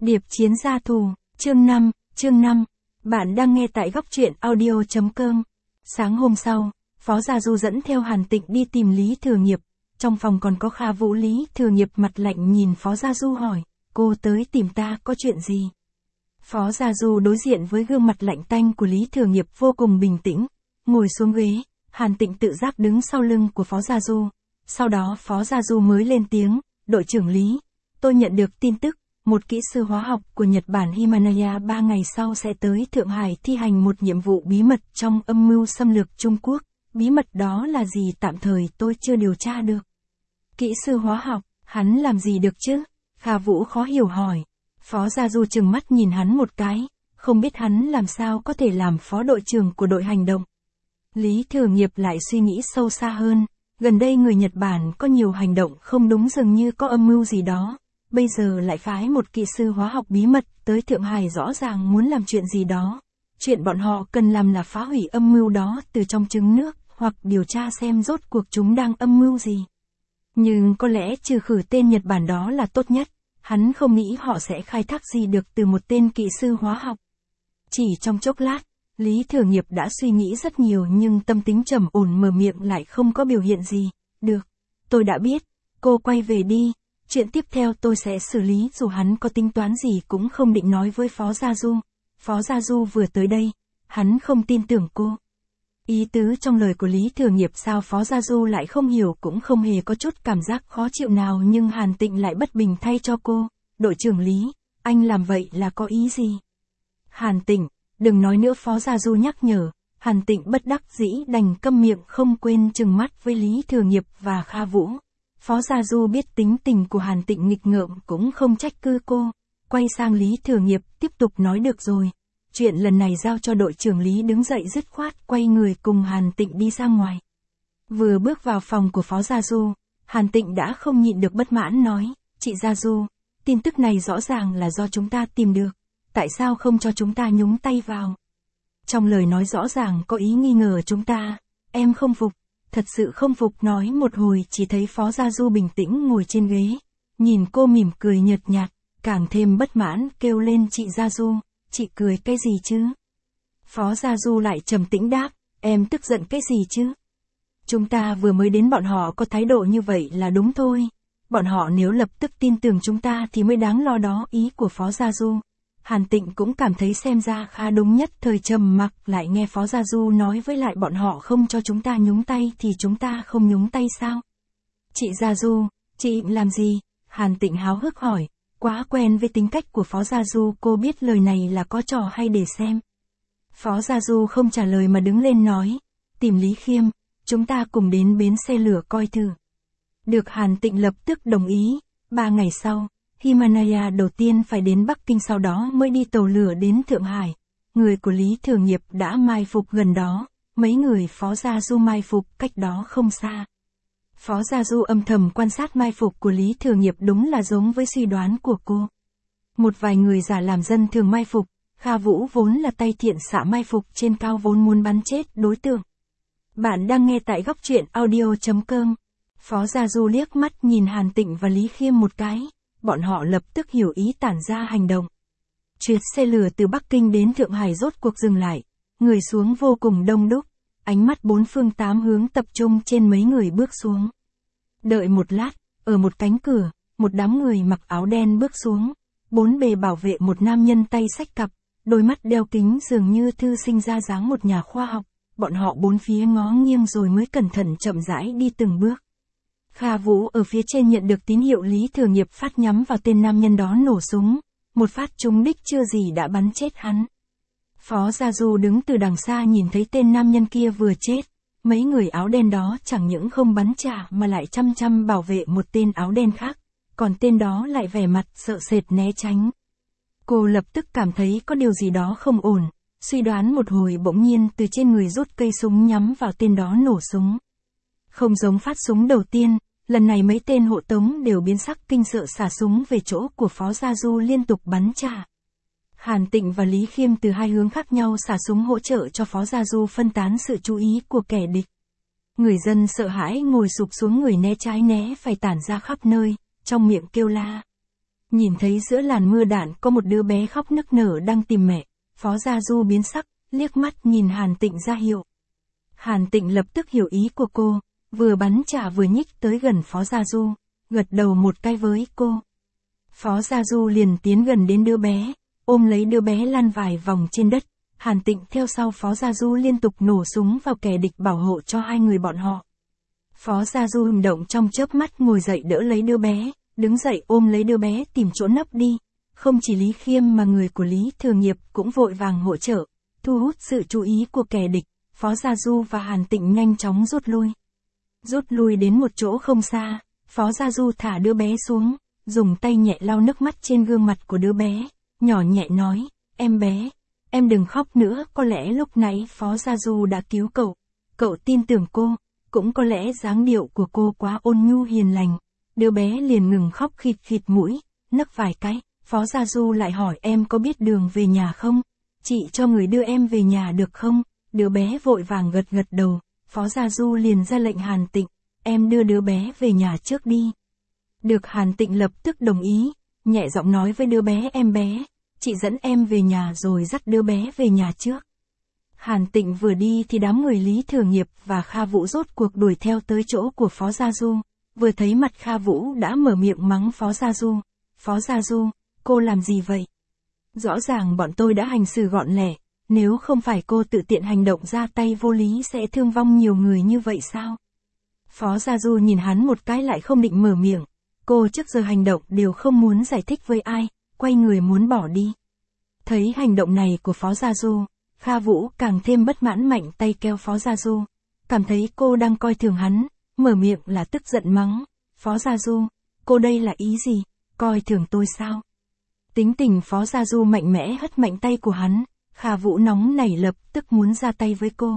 Điệp chiến gia thù, chương 5. Bạn đang nghe tại góc truyện audio.com. Sáng hôm sau, Phó Gia Du dẫn theo Hàn Tịnh đi tìm Lý Thừa Nghiệp. Trong phòng còn có Kha Vũ. Lý Thừa Nghiệp mặt lạnh nhìn Phó Gia Du hỏi, cô tới tìm ta có chuyện gì? Phó Gia Du đối diện với gương mặt lạnh tanh của Lý Thừa Nghiệp vô cùng bình tĩnh, ngồi xuống ghế. Hàn Tịnh tự giác đứng sau lưng của Phó Gia Du. Sau đó Phó Gia Du mới lên tiếng, đội trưởng Lý, tôi nhận được tin tức, một kỹ sư hóa học của Nhật Bản Himalaya 3 ngày sau sẽ tới Thượng Hải thi hành một nhiệm vụ bí mật trong âm mưu xâm lược Trung Quốc. Bí mật đó là gì tạm thời tôi chưa điều tra được. Kỹ sư hóa học, hắn làm gì được chứ? Kha Vũ khó hiểu hỏi. Phó Gia Du trừng mắt nhìn hắn một cái, không biết hắn làm sao có thể làm phó đội trưởng của đội hành động. Lý Thừa Nghiệp lại suy nghĩ sâu xa hơn, gần đây người Nhật Bản có nhiều hành động không đúng, dường như có âm mưu gì đó. Bây giờ lại phái một kỹ sư hóa học bí mật tới Thượng Hải, rõ ràng muốn làm chuyện gì đó. Chuyện bọn họ cần làm là phá hủy âm mưu đó từ trong trứng nước, hoặc điều tra xem rốt cuộc chúng đang âm mưu gì. Nhưng có lẽ trừ khử tên Nhật Bản đó là tốt nhất, hắn không nghĩ họ sẽ khai thác gì được từ một tên kỹ sư hóa học. Chỉ trong chốc lát, Lý Thừa Nghiệp đã suy nghĩ rất nhiều nhưng tâm tính trầm ổn mở miệng lại không có biểu hiện gì. Được, tôi đã biết, cô quay về đi. Chuyện tiếp theo tôi sẽ xử lý. Dù hắn có tính toán gì cũng không định nói với Phó Gia Du. Phó Gia Du vừa tới đây, hắn không tin tưởng cô. Ý tứ trong lời của Lý Thừa Nghiệp sao Phó Gia Du lại không hiểu, cũng không hề có chút cảm giác khó chịu nào, nhưng Hàn Tịnh lại bất bình thay cho cô. Đội trưởng Lý, anh làm vậy là có ý gì? Hàn Tịnh, đừng nói nữa, Phó Gia Du nhắc nhở. Hàn Tịnh bất đắc dĩ đành câm miệng, không quên trừng mắt với Lý Thừa Nghiệp và Kha Vũ. Phó Gia Du biết tính tình của Hàn Tịnh nghịch ngợm cũng không trách cứ cô, quay sang Lý Thừa Nghiệp tiếp tục nói, được rồi, chuyện lần này giao cho đội trưởng Lý. Đứng dậy dứt khoát quay người cùng Hàn Tịnh đi ra ngoài. Vừa bước vào phòng của Phó Gia Du, Hàn Tịnh đã không nhịn được bất mãn nói, chị Gia Du, tin tức này rõ ràng là do chúng ta tìm được, tại sao không cho chúng ta nhúng tay vào? Trong lời nói rõ ràng có ý nghi ngờ chúng ta, em không phục. Thật sự không phục. Nói một hồi chỉ thấy Phó Gia Du bình tĩnh ngồi trên ghế, nhìn cô mỉm cười nhợt nhạt, càng thêm bất mãn kêu lên, chị Gia Du, chị cười cái gì chứ? Phó Gia Du lại trầm tĩnh đáp, em tức giận cái gì chứ? Chúng ta vừa mới đến, bọn họ có thái độ như vậy là đúng thôi. Bọn họ nếu lập tức tin tưởng chúng ta thì mới đáng lo đó. Ý của Phó Gia Du, Hàn Tịnh cũng cảm thấy xem ra khá đúng, nhất thời trầm mặc, lại nghe Phó Gia Du nói với lại bọn họ không cho chúng ta nhúng tay thì chúng ta không nhúng tay sao? Chị Gia Du, chị làm gì? Hàn Tịnh háo hức hỏi, quá quen với tính cách của Phó Gia Du, cô biết lời này là có trò hay để xem. Phó Gia Du không trả lời mà đứng lên nói, tìm Lý Khiêm, chúng ta cùng đến bến xe lửa coi thử. Được, Hàn Tịnh lập tức đồng ý. 3 ngày sau, Himalaya đầu tiên phải đến Bắc Kinh, sau đó mới đi tàu lửa đến Thượng Hải. Người của Lý Thừa Nghiệp đã mai phục gần đó, mấy người Phó Gia Du mai phục cách đó không xa. Phó Gia Du âm thầm quan sát mai phục của Lý Thừa Nghiệp, đúng là giống với suy đoán của cô. Một vài người giả làm dân thường mai phục, Kha Vũ vốn là tay thiện xạ mai phục trên cao, vốn muốn bắn chết đối tượng. Bạn đang nghe tại góc truyện audio.com. Phó Gia Du liếc mắt nhìn Hàn Tịnh và Lý Khiêm một cái. Bọn họ lập tức hiểu ý, tản ra hành động. Chuyến xe lửa từ Bắc Kinh đến Thượng Hải rốt cuộc dừng lại, người xuống vô cùng đông đúc, ánh mắt bốn phương tám hướng tập trung trên mấy người bước xuống. Đợi một lát, ở một cánh cửa, một đám người mặc áo đen bước xuống, bốn bề bảo vệ một nam nhân tay xách cặp, đôi mắt đeo kính dường như thư sinh ra dáng một nhà khoa học. Bọn họ bốn phía ngó nghiêng rồi mới cẩn thận chậm rãi đi từng bước. Kha Vũ ở phía trên nhận được tín hiệu Lý Thừa Nghiệp phát nhắm vào tên nam nhân đó, nổ súng, một phát trúng đích chưa gì đã bắn chết hắn. Phó Gia Du đứng từ đằng xa nhìn thấy tên nam nhân kia vừa chết, mấy người áo đen đó chẳng những không bắn trả mà lại chăm chăm bảo vệ một tên áo đen khác, còn tên đó lại vẻ mặt sợ sệt né tránh. Cô lập tức cảm thấy có điều gì đó không ổn, suy đoán một hồi bỗng nhiên từ trên người rút cây súng nhắm vào tên đó nổ súng. Không giống phát súng đầu tiên, lần này mấy tên hộ tống đều biến sắc kinh sợ, xả súng về chỗ của Phó Gia Du liên tục bắn trả. Hàn Tịnh và Lý Khiêm từ hai hướng khác nhau xả súng hỗ trợ cho Phó Gia Du phân tán sự chú ý của kẻ địch. Người dân sợ hãi ngồi sụp xuống, người né trái né phải tản ra khắp nơi, trong miệng kêu la. Nhìn thấy giữa làn mưa đạn có một đứa bé khóc nức nở đang tìm mẹ, Phó Gia Du biến sắc, liếc mắt nhìn Hàn Tịnh ra hiệu. Hàn Tịnh lập tức hiểu ý của cô, vừa bắn trả vừa nhích tới gần Phó Gia Du, gật đầu một cái với cô. Phó Gia Du liền tiến gần đến đứa bé, ôm lấy đứa bé lăn vài vòng trên đất. Hàn Tịnh theo sau Phó Gia Du liên tục nổ súng vào kẻ địch bảo hộ cho hai người bọn họ. Phó Gia Du hành động trong chớp mắt ngồi dậy đỡ lấy đứa bé, đứng dậy ôm lấy đứa bé tìm chỗ nấp đi. Không chỉ Lý Khiêm mà người của Lý Thừa Nghiệp cũng vội vàng hỗ trợ, thu hút sự chú ý của kẻ địch. Phó Gia Du và Hàn Tịnh nhanh chóng rút lui. Rút lui đến một chỗ không xa, Phó Gia Du thả đứa bé xuống, dùng tay nhẹ lau nước mắt trên gương mặt của đứa bé, nhỏ nhẹ nói, em bé, em đừng khóc nữa. Có lẽ lúc nãy Phó Gia Du đã cứu cậu tin tưởng cô, cũng có lẽ dáng điệu của cô quá ôn nhu hiền lành. Đứa bé liền ngừng khóc khịt khịt mũi, nấc vài cái. Phó Gia Du lại hỏi em có biết đường về nhà không? Chị cho người đưa em về nhà được không? Đứa bé vội vàng gật gật đầu. Phó Gia Du liền ra lệnh Hàn Tịnh, em đưa đứa bé về nhà trước đi. Được. Hàn Tịnh lập tức đồng ý, nhẹ giọng nói với đứa bé, em bé, chị dẫn em về nhà rồi dắt đứa bé về nhà trước. Hàn Tịnh vừa đi thì đám người Lý Thừa Nghiệp và Kha Vũ rốt cuộc đuổi theo tới chỗ của Phó Gia Du, vừa thấy mặt Kha Vũ đã mở miệng mắng Phó Gia Du. Phó Gia Du, cô làm gì vậy? Rõ ràng bọn tôi đã hành xử gọn lẹ, nếu không phải cô tự tiện hành động ra tay vô lý sẽ thương vong nhiều người như vậy sao? Phó Gia Du nhìn hắn một cái lại không định mở miệng, cô trước giờ hành động đều không muốn giải thích với ai, quay người muốn bỏ đi. Thấy hành động này của Phó Gia Du, Kha Vũ càng thêm bất mãn mạnh tay kéo Phó Gia Du, cảm thấy cô đang coi thường hắn, mở miệng là tức giận mắng, Phó Gia Du, cô đây là ý gì, coi thường tôi sao? Tính tình Phó Gia Du mạnh mẽ hất mạnh tay của hắn, Kha Vũ nóng nảy lập tức muốn ra tay với cô.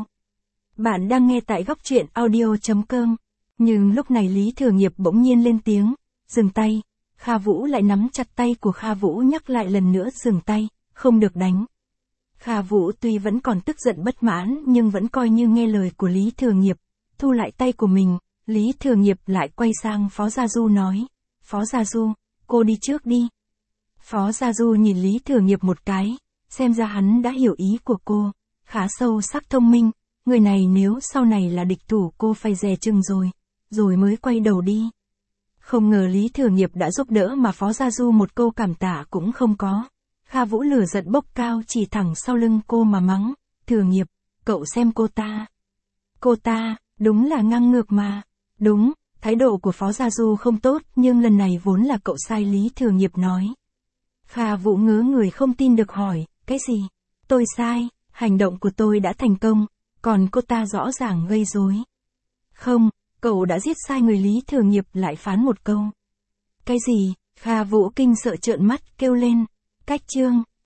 Bạn đang nghe tại góc truyện audio.com, nhưng lúc này Lý Thừa Nghiệp bỗng nhiên lên tiếng, dừng tay. Kha Vũ lại nắm chặt tay của Kha Vũ nhắc lại lần nữa dừng tay, không được đánh. Kha Vũ tuy vẫn còn tức giận bất mãn nhưng vẫn coi như nghe lời của Lý Thừa Nghiệp, thu lại tay của mình. Lý Thừa Nghiệp lại quay sang Phó Gia Du nói, Phó Gia Du, cô đi trước đi. Phó Gia Du nhìn Lý Thừa Nghiệp một cái, xem ra hắn đã hiểu ý của cô, khá sâu sắc thông minh, người này nếu sau này là địch thủ cô phải dè chừng rồi mới quay đầu đi. Không ngờ Lý Thừa Nghiệp đã giúp đỡ mà Phó Gia Du một câu cảm tạ cũng không có. Kha Vũ lửa giận bốc cao chỉ thẳng sau lưng cô mà mắng, Thừa Nghiệp, cậu xem cô ta. Cô ta, đúng là ngang ngược mà. Đúng, thái độ của Phó Gia Du không tốt nhưng lần này vốn là cậu sai. Lý Thừa Nghiệp nói. Kha Vũ ngớ người không tin được hỏi, cái gì? Tôi sai, hành động của tôi đã thành công, còn cô ta rõ ràng gây rối. Không, cậu đã giết sai người. Lý Thừa Nghiệp lại phán một câu. Cái gì? Kha Vũ kinh sợ trợn mắt kêu lên. Cách chương